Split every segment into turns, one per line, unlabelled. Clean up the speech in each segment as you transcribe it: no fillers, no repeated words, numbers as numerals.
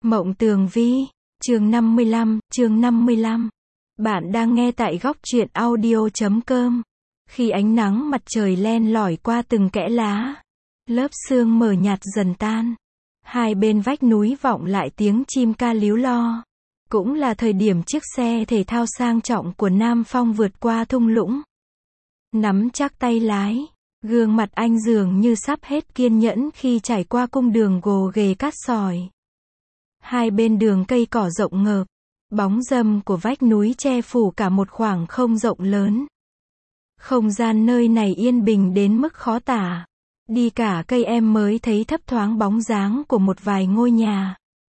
Mộng Tường Vi, chương 55. Bạn đang nghe tại góc truyện audio.com. Khi ánh nắng mặt trời len lỏi qua từng kẽ lá, lớp sương mờ nhạt dần tan. Hai bên vách núi vọng lại tiếng chim ca líu lo. Cũng là thời điểm chiếc xe thể thao sang trọng của Nam Phong vượt qua thung lũng. Nắm chắc tay lái, gương mặt anh dường như sắp hết kiên nhẫn khi trải qua cung đường gồ ghề cát sỏi. Hai bên đường cây cỏ rộng ngợp, bóng râm của vách núi che phủ cả một khoảng không rộng lớn. Không gian nơi này yên bình đến mức khó tả. Đi cả cây em mới thấy thấp thoáng bóng dáng của một vài ngôi nhà.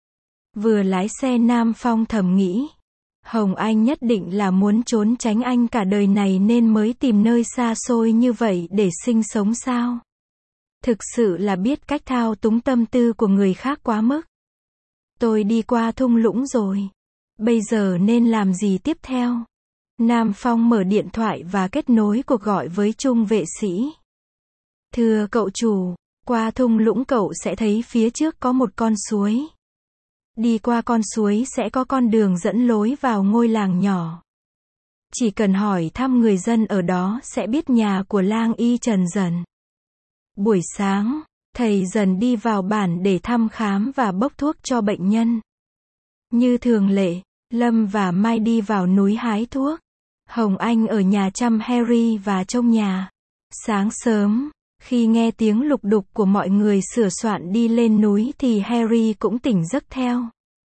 Vừa lái xe Nam Phong thầm nghĩ, Hồng Anh nhất định là muốn trốn tránh anh cả đời này nên mới tìm nơi xa xôi như vậy để sinh sống sao? Thực sự là biết cách thao túng tâm tư của người khác quá mức. Tôi đi qua thung lũng rồi. Bây giờ nên làm gì tiếp theo? Nam Phong mở điện thoại và kết nối cuộc gọi với Trung vệ sĩ. Thưa cậu chủ, qua thung lũng cậu sẽ thấy phía trước có một con suối. Đi qua con suối sẽ có con đường dẫn lối vào ngôi làng nhỏ. Chỉ cần hỏi thăm người dân ở đó sẽ biết nhà của lang y Trần Dần. Buổi sáng, thầy Dần đi vào bản để thăm khám và bốc thuốc cho bệnh nhân. Như thường lệ, Lâm và Mai đi vào núi hái thuốc. Hồng Anh ở nhà chăm Harry và trông nhà. Sáng sớm, khi nghe tiếng lục đục của mọi người sửa soạn đi lên núi thì Harry cũng tỉnh giấc theo.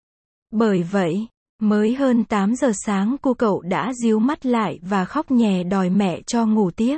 Bởi vậy, mới hơn 8 giờ sáng cô cậu đã ríu mắt lại và khóc nhè đòi mẹ cho ngủ tiếp.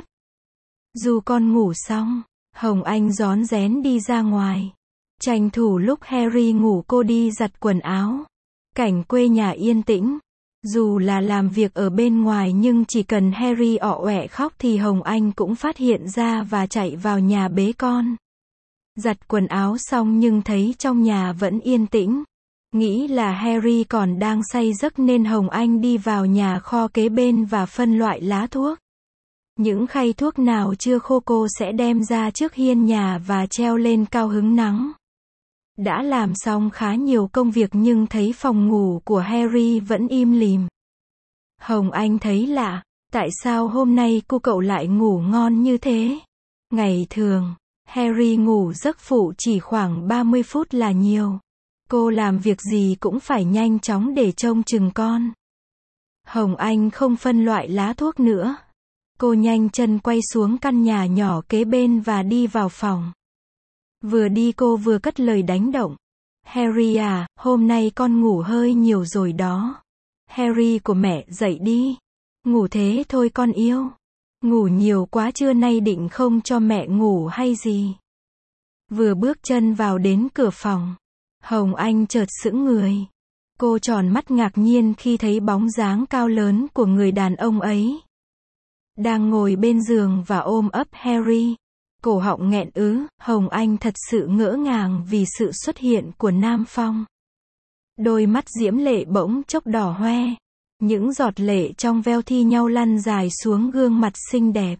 Dù con ngủ xong, Hồng Anh rón rén đi ra ngoài. Tranh thủ lúc Harry ngủ cô đi giặt quần áo. Cảnh quê nhà yên tĩnh. Dù là làm việc ở bên ngoài nhưng chỉ cần Harry ọ ọe khóc thì Hồng Anh cũng phát hiện ra và chạy vào nhà bế con. Giặt quần áo xong nhưng thấy trong nhà vẫn yên tĩnh. Nghĩ là Harry còn đang say giấc nên Hồng Anh đi vào nhà kho kế bên và phân loại lá thuốc. Những khay thuốc nào chưa khô cô sẽ đem ra trước hiên nhà và treo lên cao hứng nắng. Đã làm xong khá nhiều công việc nhưng thấy phòng ngủ của Harry vẫn im lìm. Hồng Anh thấy lạ, tại sao hôm nay cô cậu lại ngủ ngon như thế? Ngày thường, Harry ngủ giấc phụ chỉ khoảng 30 phút là nhiều. Cô làm việc gì cũng phải nhanh chóng để trông chừng con. Hồng Anh không phân loại lá thuốc nữa. Cô nhanh chân quay xuống căn nhà nhỏ kế bên và đi vào phòng. Vừa đi cô vừa cất lời đánh động. Harry à, hôm nay con ngủ hơi nhiều rồi đó. Harry của mẹ dậy đi. Ngủ thế thôi con yêu. Ngủ nhiều quá trưa nay định không cho mẹ ngủ hay gì. Vừa bước chân vào đến cửa phòng, Hồng Anh chợt sững người. Cô tròn mắt ngạc nhiên khi thấy bóng dáng cao lớn của người đàn ông ấy. Đang ngồi bên giường và ôm ấp Harry. Cổ họng nghẹn Hồng Anh thật sự ngỡ ngàng vì sự xuất hiện của Nam Phong. Đôi mắt diễm lệ bỗng chốc đỏ hoe. Những giọt lệ trong veo thi nhau lăn dài xuống gương mặt xinh đẹp.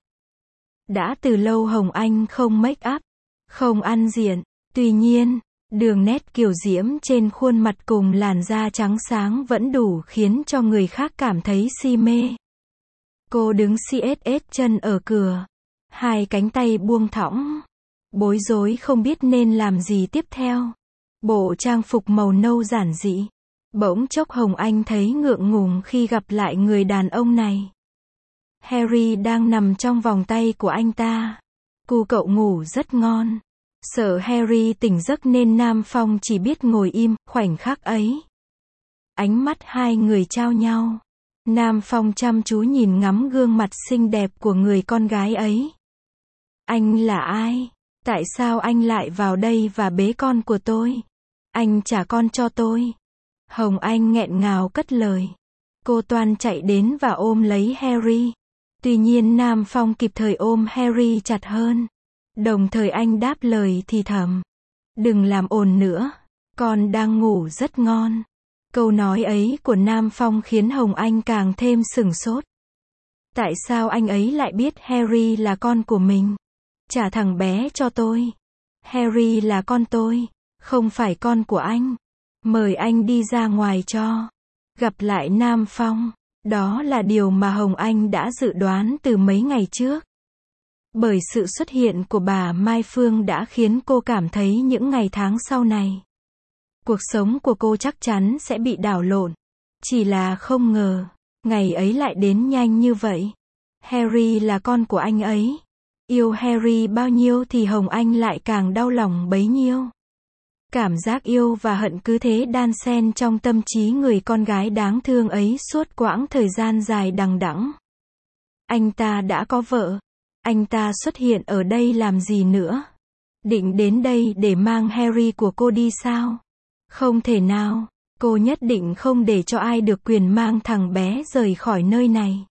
Đã từ lâu Hồng Anh không make up, không ăn diện. Tuy nhiên, đường nét kiều diễm trên khuôn mặt cùng làn da trắng sáng vẫn đủ khiến cho người khác cảm thấy si mê. Cô đứng xết chân ở cửa. Hai cánh tay buông thõng. Bối rối không biết nên làm gì tiếp theo. Bộ trang phục màu nâu giản dị. Bỗng chốc Hồng Anh thấy ngượng ngùng khi gặp lại người đàn ông này. Harry đang nằm trong vòng tay của anh ta. Cu cậu ngủ rất ngon. Sợ Harry tỉnh giấc nên Nam Phong chỉ biết ngồi im. Khoảnh khắc ấy, ánh mắt hai người trao nhau. Nam Phong chăm chú nhìn ngắm gương mặt xinh đẹp của người con gái ấy. Anh là ai? Tại sao anh lại vào đây và bế con của tôi? Anh trả con cho tôi. Hồng Anh nghẹn ngào cất lời. Cô toan chạy đến và ôm lấy Harry. Tuy nhiên Nam Phong kịp thời ôm Harry chặt hơn. Đồng thời anh đáp lời thì thầm. Đừng làm ồn nữa. Con đang ngủ rất ngon. Câu nói ấy của Nam Phong khiến Hồng Anh càng thêm sửng sốt. Tại sao anh ấy lại biết Harry là con của mình? Trả thằng bé cho tôi. Harry là con tôi, không phải con của anh. Mời anh đi ra ngoài cho. Gặp lại Nam Phong. Đó là điều mà Hồng Anh đã dự đoán từ mấy ngày trước. Bởi sự xuất hiện của bà Mai Phương đã khiến cô cảm thấy những ngày tháng sau này, cuộc sống của cô chắc chắn sẽ bị đảo lộn. Chỉ là không ngờ, ngày ấy lại đến nhanh như vậy. Harry là con của anh ấy. Yêu Harry bao nhiêu thì Hồng Anh lại càng đau lòng bấy nhiêu. Cảm giác yêu và hận cứ thế đan xen trong tâm trí người con gái đáng thương ấy suốt quãng thời gian dài đằng đẵng. Anh ta đã có vợ. Anh ta xuất hiện ở đây làm gì nữa? Định đến đây để mang Harry của cô đi sao? Không thể nào. Cô nhất định không để cho ai được quyền mang thằng bé rời khỏi nơi này.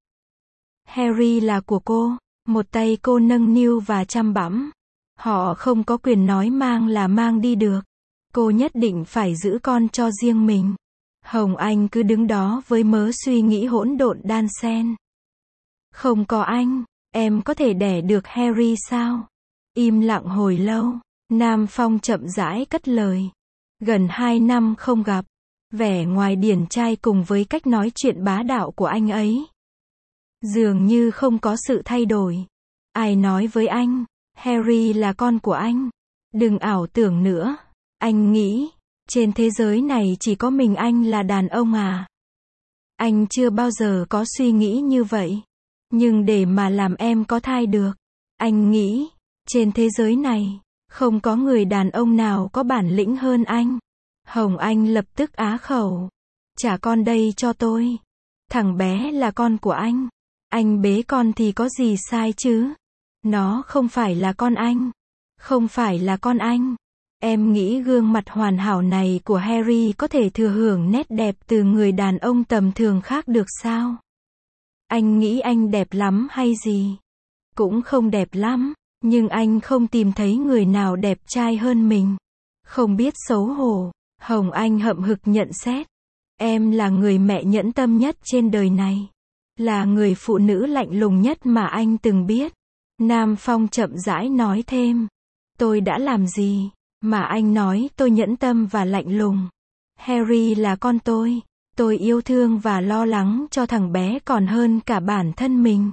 Harry là của cô. Một tay cô nâng niu và chăm bẵm. Họ không có quyền nói mang là mang đi được. Cô nhất định phải giữ con cho riêng mình. Hồng Anh cứ đứng đó với mớ suy nghĩ hỗn độn đan xen. Không có anh, em có thể đẻ được Harry sao? Im lặng hồi lâu, Nam Phong chậm rãi cất lời. Gần 2 năm không gặp, vẻ ngoài điển trai cùng với cách nói chuyện bá đạo của anh ấy dường như không có sự thay đổi. Ai nói với anh, Harry là con của anh? Đừng ảo tưởng nữa. Anh nghĩ, trên thế giới này chỉ có mình anh là đàn ông à? Anh chưa bao giờ có suy nghĩ như vậy. Nhưng để mà làm em có thai được, anh nghĩ, trên thế giới này, không có người đàn ông nào có bản lĩnh hơn anh. Hồng Anh lập tức á khẩu. Trả con đây cho tôi. Thằng bé là con của anh. Anh bế con thì có gì sai chứ? Nó không phải là con anh. Không phải là con anh. Em nghĩ gương mặt hoàn hảo này của Harry có thể thừa hưởng nét đẹp từ người đàn ông tầm thường khác được sao? Anh nghĩ anh đẹp lắm hay gì? Cũng không đẹp lắm, nhưng anh không tìm thấy người nào đẹp trai hơn mình. Không biết xấu hổ, Hồng Anh hậm hực nhận xét. Em là người mẹ nhẫn tâm nhất trên đời này. Là người phụ nữ lạnh lùng nhất mà anh từng biết. Nam Phong chậm rãi nói thêm. Tôi đã làm gì mà anh nói tôi nhẫn tâm và lạnh lùng? Harry là con tôi. Tôi yêu thương và lo lắng cho thằng bé còn hơn cả bản thân mình.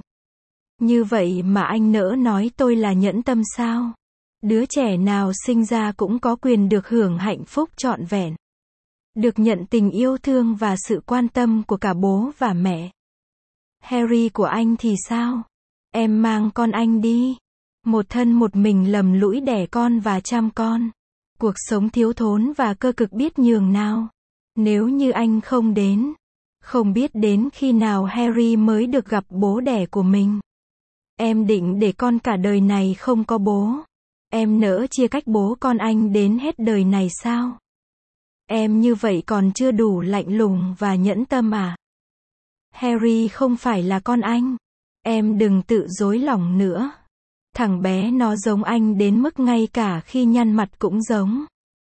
Như vậy mà anh nỡ nói tôi là nhẫn tâm sao? Đứa trẻ nào sinh ra cũng có quyền được hưởng hạnh phúc trọn vẹn. Được nhận tình yêu thương và sự quan tâm của cả bố và mẹ. Harry của anh thì sao? Em mang con anh đi. Một thân một mình lầm lũi đẻ con và chăm con. Cuộc sống thiếu thốn và cơ cực biết nhường nào. Nếu như anh không đến, không biết đến khi nào Harry mới được gặp bố đẻ của mình. Em định để con cả đời này không có bố. Em nỡ chia cách bố con anh đến hết đời này sao? Em như vậy còn chưa đủ lạnh lùng và nhẫn tâm à? Harry không phải là con anh. Em đừng tự dối lòng nữa. Thằng bé nó giống anh đến mức ngay cả khi nhăn mặt cũng giống.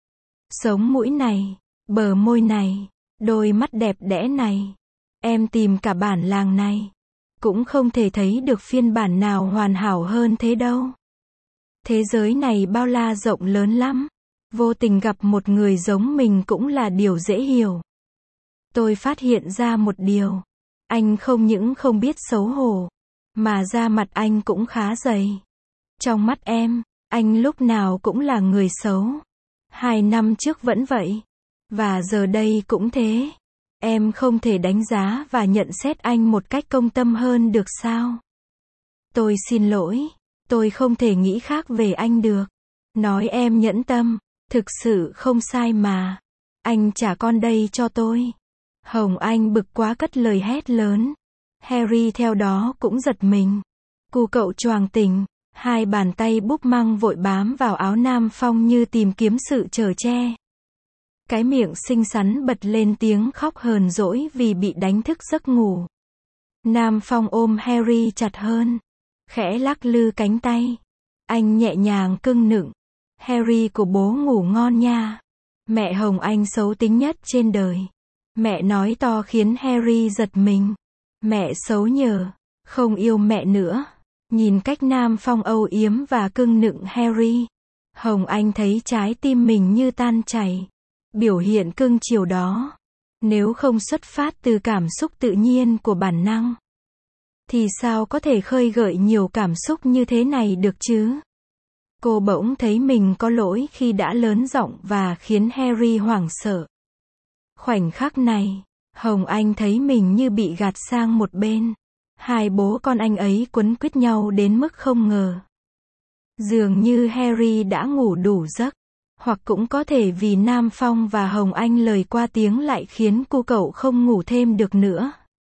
Sống mũi này, bờ môi này, đôi mắt đẹp đẽ này. Em tìm cả bản làng này, cũng không thể thấy được phiên bản nào hoàn hảo hơn thế đâu. Thế giới này bao la rộng lớn lắm. Vô tình gặp một người giống mình cũng là điều dễ hiểu. Tôi phát hiện ra một điều. Anh không những không biết xấu hổ, mà da mặt anh cũng khá dày. Trong mắt em, anh lúc nào cũng là người xấu. 2 năm trước vẫn vậy. Và giờ đây cũng thế. Em không thể đánh giá và nhận xét anh một cách công tâm hơn được sao? Tôi xin lỗi. Tôi không thể nghĩ khác về anh được. Nói em nhẫn tâm, thực sự không sai mà. Anh trả con đây cho tôi. Hồng Anh bực quá cất lời hét lớn. Harry theo đó cũng giật mình. Cu cậu choàng tỉnh. 2 bàn tay búp măng vội bám vào áo Nam Phong như tìm kiếm sự chở che. Cái miệng xinh xắn bật lên tiếng khóc hờn dỗi vì bị đánh thức giấc ngủ. Nam Phong ôm Harry chặt hơn. Khẽ lắc lư cánh tay. Anh nhẹ nhàng cưng nựng. Harry của bố ngủ ngon nha. Mẹ Hồng Anh xấu tính nhất trên đời. Mẹ nói to khiến Harry giật mình. Mẹ xấu nhờ. Không yêu mẹ nữa. Nhìn cách Nam Phong âu yếm và cưng nựng Harry. Hồng Anh thấy trái tim mình như tan chảy. biểu hiện cưng chiều đó, nếu không xuất phát từ cảm xúc tự nhiên của bản năng, thì sao có thể khơi gợi nhiều cảm xúc như thế này được chứ? Cô bỗng thấy mình có lỗi khi đã lớn giọng và khiến Harry hoảng sợ. Khoảnh khắc này, Hồng Anh thấy mình như bị gạt sang một bên. Hai bố con anh ấy quấn quýt nhau đến mức không ngờ. Dường như Harry đã ngủ đủ giấc. Hoặc cũng có thể vì Nam Phong và Hồng Anh lời qua tiếng lại khiến cô cậu không ngủ thêm được nữa.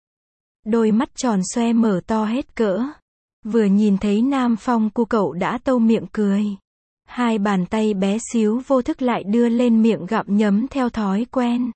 Đôi mắt tròn xoe mở to hết cỡ. Vừa nhìn thấy Nam Phong cô cậu đã tâu miệng cười. Hai bàn tay bé xíu vô thức lại đưa lên miệng gặm nhấm theo thói quen.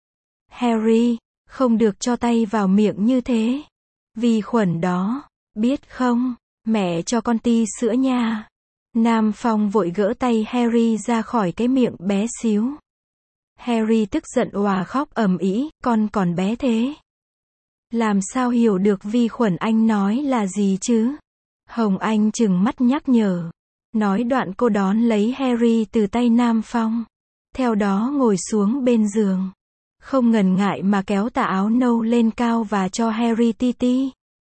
Harry, không được cho tay vào miệng như thế. Vi khuẩn đó, biết không, mẹ cho con ti sữa nha. Nam Phong vội gỡ tay Harry ra khỏi cái miệng bé xíu. Harry tức giận òa khóc ầm ĩ, con còn bé thế. Làm sao hiểu được vi khuẩn anh nói là gì chứ? Hồng Anh trừng mắt nhắc nhở. Nói đoạn cô đón lấy Harry từ tay Nam Phong. Theo đó ngồi xuống bên giường. Không ngần ngại mà kéo tà áo nâu lên cao và cho Harry ti ti.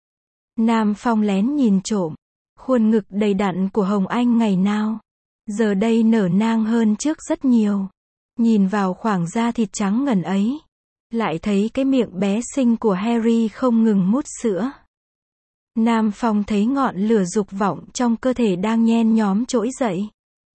Nam Phong lén nhìn trộm. Khuôn ngực đầy đặn của Hồng Anh ngày nào. Giờ đây nở nang hơn trước rất nhiều. Nhìn vào khoảng da thịt trắng ngần ấy. Lại thấy cái miệng bé xinh của Harry không ngừng mút sữa. Nam Phong thấy ngọn lửa dục vọng trong cơ thể đang nhen nhóm trỗi dậy.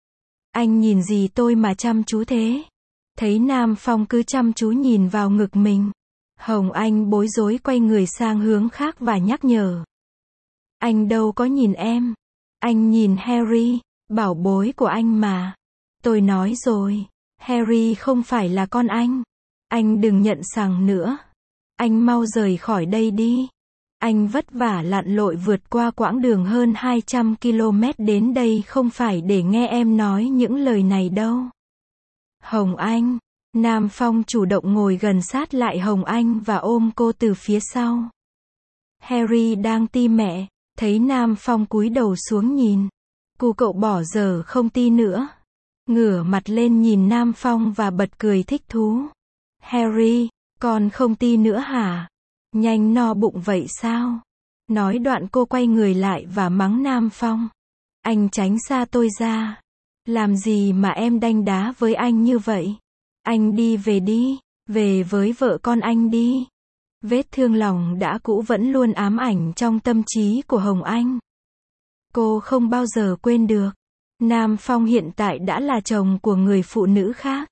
Anh nhìn gì tôi mà chăm chú thế? Thấy Nam Phong cứ chăm chú nhìn vào ngực mình. Hồng Anh bối rối quay người sang hướng khác và nhắc nhở. Anh đâu có nhìn em. Anh nhìn Harry, bảo bối của anh mà. Tôi nói rồi, Harry không phải là con anh. Anh đừng nhận sằng nữa. Anh mau rời khỏi đây đi. Anh vất vả lặn lội vượt qua quãng đường hơn 200 km đến đây không phải để nghe em nói những lời này đâu. Hồng Anh. Nam Phong chủ động ngồi gần sát lại Hồng Anh và ôm cô từ phía sau. Harry đang ti mẹ, thấy Nam Phong cúi đầu xuống nhìn. Cô cậu bỏ giờ không ti nữa. Ngửa mặt lên nhìn Nam Phong và bật cười thích thú. Harry, con không ti nữa hả? Nhanh no bụng vậy sao? Nói đoạn cô quay người lại và mắng Nam Phong. Anh tránh xa tôi ra. Làm gì mà em đanh đá với anh như vậy? Anh đi về đi, về với vợ con anh đi. Vết thương lòng đã cũ vẫn luôn ám ảnh trong tâm trí của Hồng Anh. Cô không bao giờ quên được. Nam Phong hiện tại đã là chồng của người phụ nữ khác.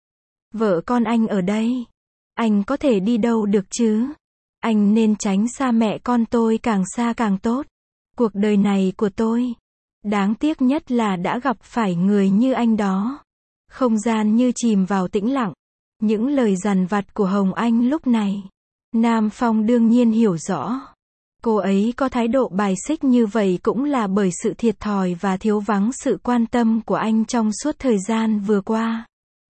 Vợ con anh ở đây. Anh có thể đi đâu được chứ? Anh nên tránh xa mẹ con tôi càng xa càng tốt. Cuộc đời này của tôi. Đáng tiếc nhất là đã gặp phải người như anh đó. Không gian như chìm vào tĩnh lặng. Những lời dằn vặt của Hồng Anh lúc này. Nam Phong đương nhiên hiểu rõ. Cô ấy có thái độ bài xích như vậy cũng là bởi sự thiệt thòi và thiếu vắng sự quan tâm của anh trong suốt thời gian vừa qua.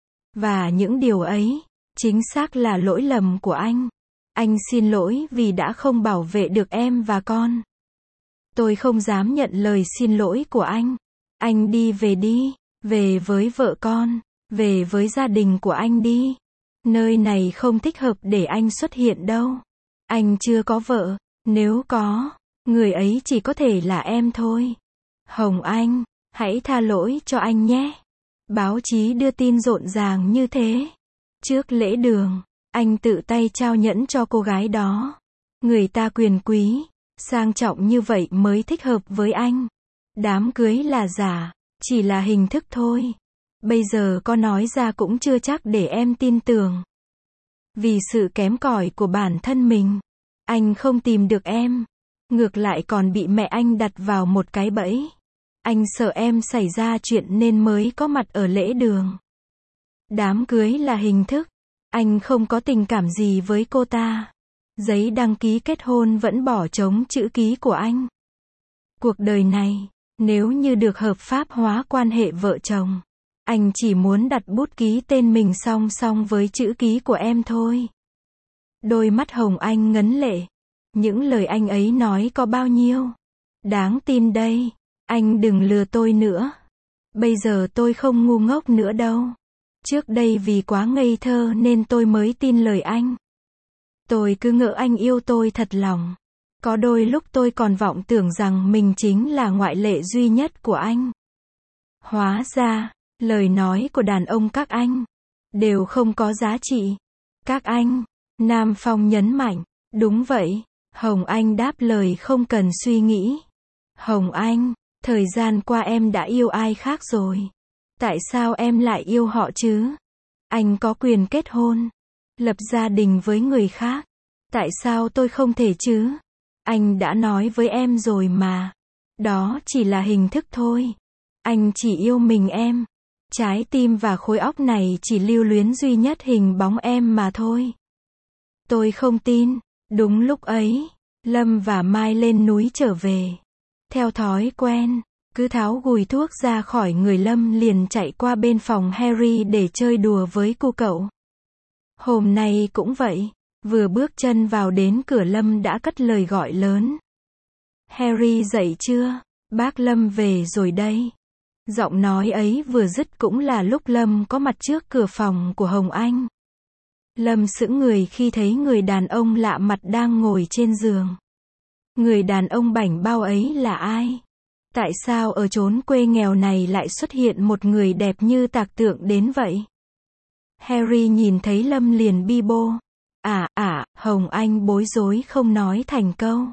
Và những điều ấy, chính xác là lỗi lầm của anh. Anh xin lỗi vì đã không bảo vệ được em và con. Tôi không dám nhận lời xin lỗi của anh. Anh đi về đi, về với vợ con, về với gia đình của anh đi. Nơi này không thích hợp để anh xuất hiện đâu. Anh chưa có vợ, nếu có, người ấy chỉ có thể là em thôi. Hồng Anh, hãy tha lỗi cho anh nhé. Báo chí đưa tin rộn ràng như thế. Trước lễ đường, anh tự tay trao nhẫn cho cô gái đó. Người ta quyền quý, sang trọng như vậy mới thích hợp với anh. Đám cưới là giả, chỉ là hình thức thôi. Bây giờ có nói ra cũng chưa chắc để em tin tưởng. Vì sự kém cỏi của bản thân mình, anh không tìm được em. Ngược lại còn bị mẹ anh đặt vào một cái bẫy. Anh sợ em xảy ra chuyện nên mới có mặt ở lễ đường. Đám cưới là hình thức. Anh không có tình cảm gì với cô ta. Giấy đăng ký kết hôn vẫn bỏ trống chữ ký của anh. Cuộc đời này, nếu như được hợp pháp hóa quan hệ vợ chồng, anh chỉ muốn đặt bút ký tên mình song song với chữ ký của em thôi. Đôi mắt Hồng Anh ngấn lệ. Những lời anh ấy nói có bao nhiêu đáng tin đây. Anh đừng lừa tôi nữa. Bây giờ tôi không ngu ngốc nữa đâu. Trước đây vì quá ngây thơ nên tôi mới tin lời anh. Tôi cứ ngỡ anh yêu tôi thật lòng. Có đôi lúc tôi còn vọng tưởng rằng mình chính là ngoại lệ duy nhất của anh. Hóa ra, lời nói của đàn ông các anh đều không có giá trị. Các anh, Nam Phong nhấn mạnh. Đúng vậy, Hồng Anh đáp lời không cần suy nghĩ. Hồng Anh, thời gian qua em đã yêu ai khác rồi. Tại sao em lại yêu họ chứ? Anh có quyền kết hôn, lập gia đình với người khác. Tại sao tôi không thể chứ? Anh đã nói với em rồi mà. Đó chỉ là hình thức thôi. Anh chỉ yêu mình em. Trái tim và khối óc này chỉ lưu luyến duy nhất hình bóng em mà thôi. Tôi không tin. Đúng lúc ấy, Lâm và Mai lên núi trở về. Theo thói quen, cứ tháo gùi thuốc ra khỏi người Lâm liền chạy qua bên phòng Harry để chơi đùa với cô cậu. Hôm nay cũng vậy, vừa bước chân vào đến cửa Lâm đã cất lời gọi lớn. Harry dậy chưa? Bác Lâm về rồi đây. Giọng nói ấy vừa dứt cũng là lúc Lâm có mặt trước cửa phòng của Hồng Anh. Lâm sững người khi thấy người đàn ông lạ mặt đang ngồi trên giường. Người đàn ông bảnh bao ấy là ai? Tại sao ở chốn quê nghèo này lại xuất hiện một người đẹp như tạc tượng đến vậy? Harry nhìn thấy Lâm liền bi bô. Hồng Anh bối rối không nói thành câu.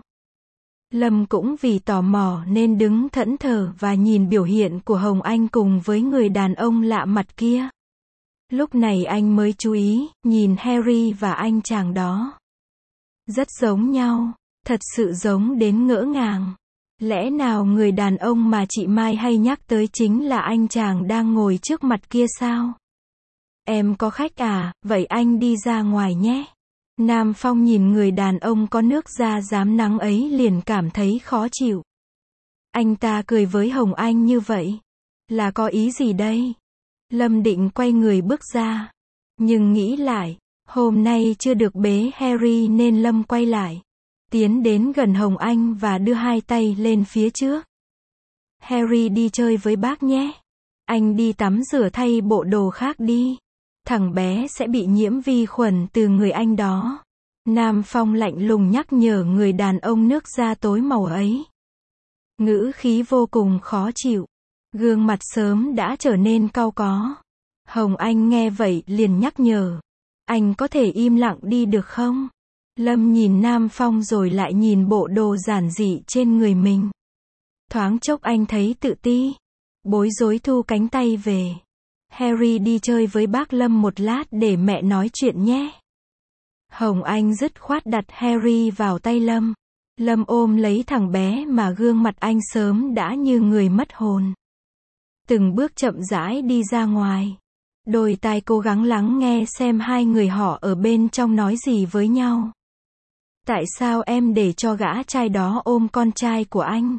Lâm cũng vì tò mò nên đứng thẫn thờ và nhìn biểu hiện của Hồng Anh cùng với người đàn ông lạ mặt kia. Lúc này anh mới chú ý, nhìn Harry và anh chàng đó. Rất giống nhau, thật sự giống đến ngỡ ngàng. Lẽ nào người đàn ông mà chị Mai hay nhắc tới chính là anh chàng đang ngồi trước mặt kia sao? Em có khách à, vậy anh đi ra ngoài nhé. Nam Phong nhìn người đàn ông có nước da rám nắng ấy liền cảm thấy khó chịu. Anh ta cười với Hồng Anh như vậy. Là có ý gì đây? Lâm định quay người bước ra. Nhưng nghĩ lại, hôm nay chưa được bế Harry nên Lâm quay lại. Tiến đến gần Hồng Anh và đưa hai tay lên phía trước. Harry đi chơi với bác nhé. Anh đi tắm rửa thay bộ đồ khác đi. Thằng bé sẽ bị nhiễm vi khuẩn từ người anh đó. Nam Phong lạnh lùng nhắc nhở người đàn ông nước da tối màu ấy. Ngữ khí vô cùng khó chịu. Gương mặt sớm đã trở nên cau có. Hồng Anh nghe vậy liền nhắc nhở. Anh có thể im lặng đi được không? Lâm nhìn Nam Phong rồi lại nhìn bộ đồ giản dị trên người mình. Thoáng chốc anh thấy tự ti. Bối rối thu cánh tay về. Harry đi chơi với bác Lâm một lát để mẹ nói chuyện nhé. Hồng Anh dứt khoát đặt Harry vào tay Lâm. Lâm ôm lấy thằng bé mà gương mặt anh sớm đã như người mất hồn. Từng bước chậm rãi đi ra ngoài. Đôi tai cố gắng lắng nghe xem hai người họ ở bên trong nói gì với nhau. Tại sao em để cho gã trai đó ôm con trai của anh?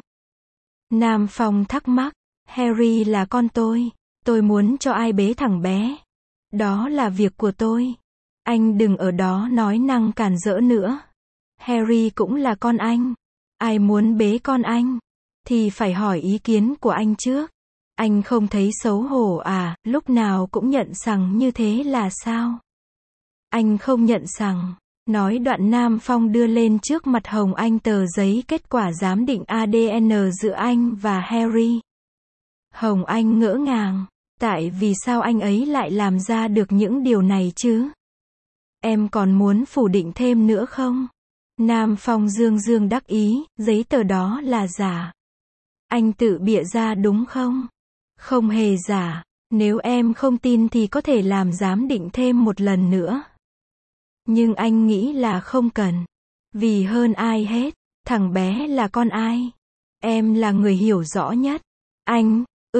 Nam Phong thắc mắc. Harry là con tôi muốn cho ai bế thằng bé. Đó là việc của tôi. Anh đừng ở đó nói năng cản rỡ nữa. Harry cũng là con anh. Ai muốn bế con anh? Thì phải hỏi ý kiến của anh trước. Anh không thấy xấu hổ à, lúc nào cũng nhận sằng như thế là sao? Anh không nhận sằng. Nói đoạn Nam Phong đưa lên trước mặt Hồng Anh tờ giấy kết quả giám định ADN giữa anh và Harry. Hồng Anh ngỡ ngàng. Tại vì sao anh ấy lại làm ra được những điều này chứ? Em còn muốn phủ định thêm nữa không? Nam Phong dương dương đắc ý, giấy tờ đó là giả. Anh tự bịa ra đúng không? Không hề giả. Nếu em không tin thì có thể làm giám định thêm một lần nữa. Nhưng anh nghĩ là không cần. Vì hơn ai hết, thằng bé là con ai? Em là người hiểu rõ nhất. Anh,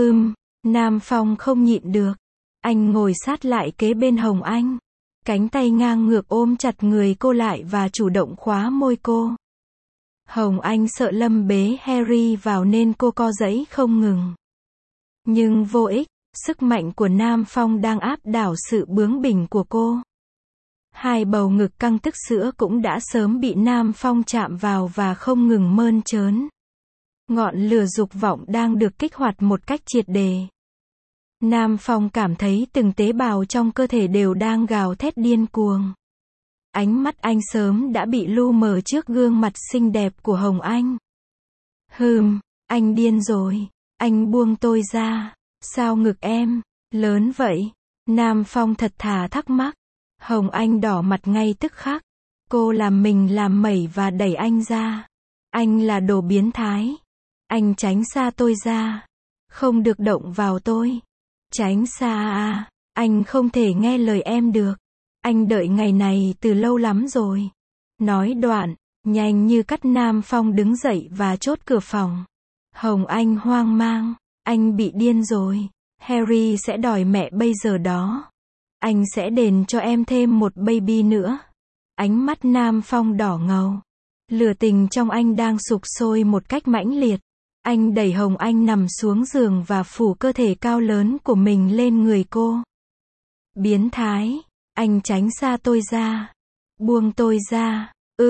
Nam Phong không nhịn được. Anh ngồi sát lại kế bên Hồng Anh. Cánh tay ngang ngược ôm chặt người cô lại và chủ động khóa môi cô. Hồng Anh sợ Lâm bế Harry vào nên cô co giãy không ngừng. Nhưng vô ích, sức mạnh của Nam Phong đang áp đảo sự bướng bỉnh của cô. Hai bầu ngực căng tức sữa cũng đã sớm bị Nam Phong chạm vào và không ngừng mơn trớn. Ngọn lửa dục vọng đang được kích hoạt một cách triệt để. Nam Phong cảm thấy từng tế bào trong cơ thể đều đang gào thét điên cuồng. Ánh mắt anh sớm đã bị lu mờ trước gương mặt xinh đẹp của Hồng Anh. Anh điên rồi. Anh buông tôi ra. Sao ngực em lớn vậy? Nam Phong thật thà thắc mắc. Hồng Anh đỏ mặt ngay tức khắc. Cô làm mình làm mẩy và đẩy anh ra. Anh là đồ biến thái. Anh tránh xa tôi ra. Không được động vào tôi. Tránh xa à, anh không thể nghe lời em được. Anh đợi ngày này từ lâu lắm rồi. Nói đoạn, nhanh như cắt Nam Phong đứng dậy và chốt cửa phòng. Hồng Anh hoang mang. Anh bị điên rồi. Harry sẽ đòi mẹ bây giờ đó. Anh sẽ đền cho em thêm một baby nữa. Ánh mắt Nam Phong đỏ ngầu. Lửa tình trong anh đang sục sôi một cách mãnh liệt. Anh đẩy Hồng Anh nằm xuống giường và phủ cơ thể cao lớn của mình lên người cô. Biến thái. Anh tránh xa tôi ra. Buông tôi ra.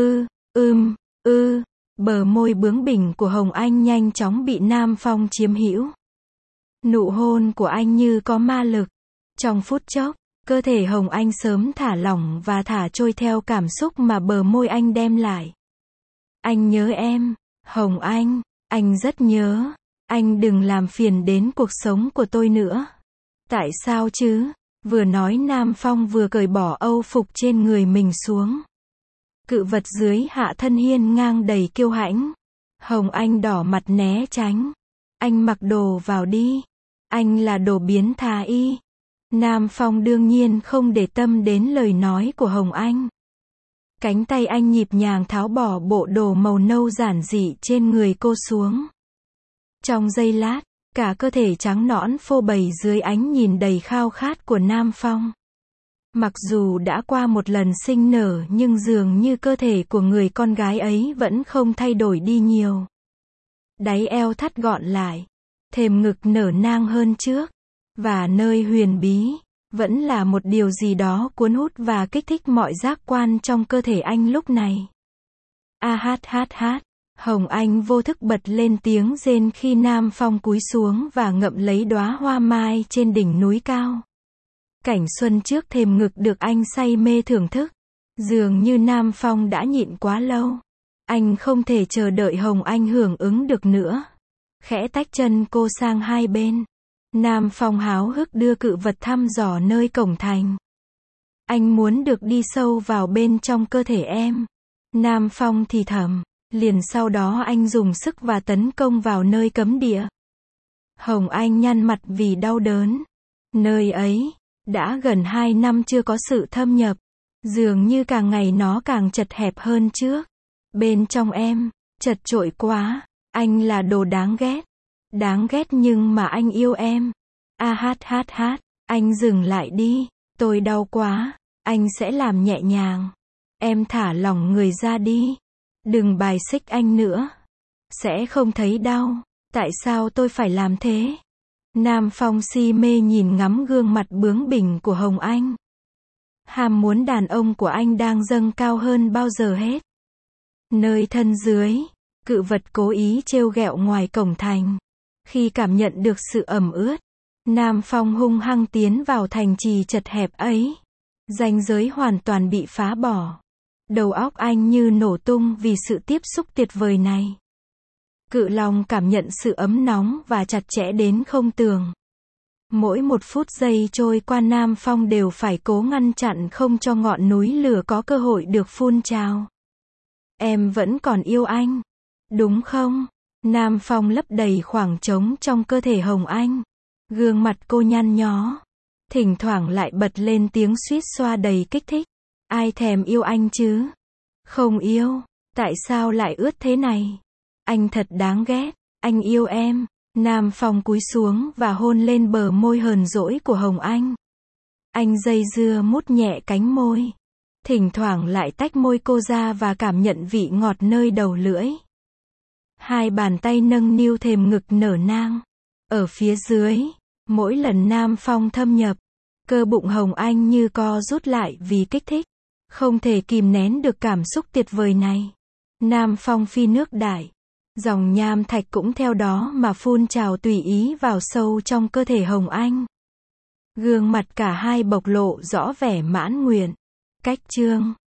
Bờ môi bướng bỉnh của Hồng Anh nhanh chóng bị Nam Phong chiếm hữu. Nụ hôn của anh như có ma lực. Trong phút chốc, cơ thể Hồng Anh sớm thả lỏng và thả trôi theo cảm xúc mà bờ môi anh đem lại. Anh nhớ em, Hồng anh rất nhớ. Anh đừng làm phiền đến cuộc sống của tôi nữa. Tại sao chứ? Vừa nói Nam Phong vừa cởi bỏ âu phục trên người mình xuống. Cự vật dưới hạ thân hiên ngang đầy kiêu hãnh. Hồng Anh đỏ mặt né tránh. Anh mặc đồ vào đi. Anh là đồ biến thái. Nam Phong đương nhiên không để tâm đến lời nói của Hồng Anh. Cánh tay anh nhịp nhàng tháo bỏ bộ đồ màu nâu giản dị trên người cô xuống. Trong giây lát, cả cơ thể trắng nõn phô bày dưới ánh nhìn đầy khao khát của Nam Phong. Mặc dù đã qua một lần sinh nở nhưng dường như cơ thể của người con gái ấy vẫn không thay đổi đi nhiều. Đáy eo thắt gọn lại, thềm ngực nở nang hơn trước, và nơi huyền bí, vẫn là một điều gì đó cuốn hút và kích thích mọi giác quan trong cơ thể anh lúc này. Hồng Anh vô thức bật lên tiếng rên khi Nam Phong cúi xuống và ngậm lấy đóa hoa mai trên đỉnh núi cao. Cảnh xuân trước thềm ngực được anh say mê thưởng thức. Dường như Nam Phong đã nhịn quá lâu. Anh không thể chờ đợi Hồng Anh hưởng ứng được nữa. Khẽ tách chân cô sang hai bên. Nam Phong háo hức đưa cự vật thăm dò nơi cổng thành. Anh muốn được đi sâu vào bên trong cơ thể em. Nam Phong thì thầm. Liền sau đó anh dùng sức và tấn công vào nơi cấm địa. Hồng Anh nhăn mặt vì đau đớn. Nơi ấy, đã gần 2 năm chưa có sự thâm nhập. Dường như càng ngày nó càng chật hẹp hơn trước. Bên trong em, chật chội quá. Anh là đồ đáng ghét. Đáng ghét nhưng mà anh yêu em. Anh dừng lại đi. Tôi đau quá. Anh sẽ làm nhẹ nhàng. Em thả lỏng người ra đi. Đừng bài xích anh nữa. Sẽ không thấy đau. Tại sao tôi phải làm thế? Nam Phong si mê nhìn ngắm gương mặt bướng bỉnh của Hồng Anh. Ham muốn đàn ông của anh đang dâng cao hơn bao giờ hết. Nơi thân dưới, cự vật cố ý trêu ghẹo ngoài cổng thành. Khi cảm nhận được sự ẩm ướt, Nam Phong hung hăng tiến vào thành trì chật hẹp ấy. Ranh giới hoàn toàn bị phá bỏ. Đầu óc anh như nổ tung vì sự tiếp xúc tuyệt vời này. Cự long cảm nhận sự ấm nóng và chặt chẽ đến không tường. Mỗi một phút giây trôi qua Nam Phong đều phải cố ngăn chặn không cho ngọn núi lửa có cơ hội được phun trào. Em vẫn còn yêu anh, đúng không? Nam Phong lấp đầy khoảng trống trong cơ thể Hồng Anh. Gương mặt cô nhăn nhó. Thỉnh thoảng lại bật lên tiếng suýt xoa đầy kích thích. Ai thèm yêu anh chứ? Không yêu. Tại sao lại ướt thế này? Anh thật đáng ghét. Anh yêu em. Nam Phong cúi xuống và hôn lên bờ môi hờn dỗi của Hồng Anh. Anh dây dưa mút nhẹ cánh môi. Thỉnh thoảng lại tách môi cô ra và cảm nhận vị ngọt nơi đầu lưỡi. Hai bàn tay nâng niu thềm ngực nở nang. Ở phía dưới, mỗi lần Nam Phong thâm nhập, cơ bụng Hồng Anh như co rút lại vì kích thích. Không thể kìm nén được cảm xúc tuyệt vời này. Nam Phong phi nước đại. Dòng nham thạch cũng theo đó mà phun trào tùy ý vào sâu trong cơ thể Hồng Anh. Gương mặt cả hai bộc lộ rõ vẻ mãn nguyện. Cách chương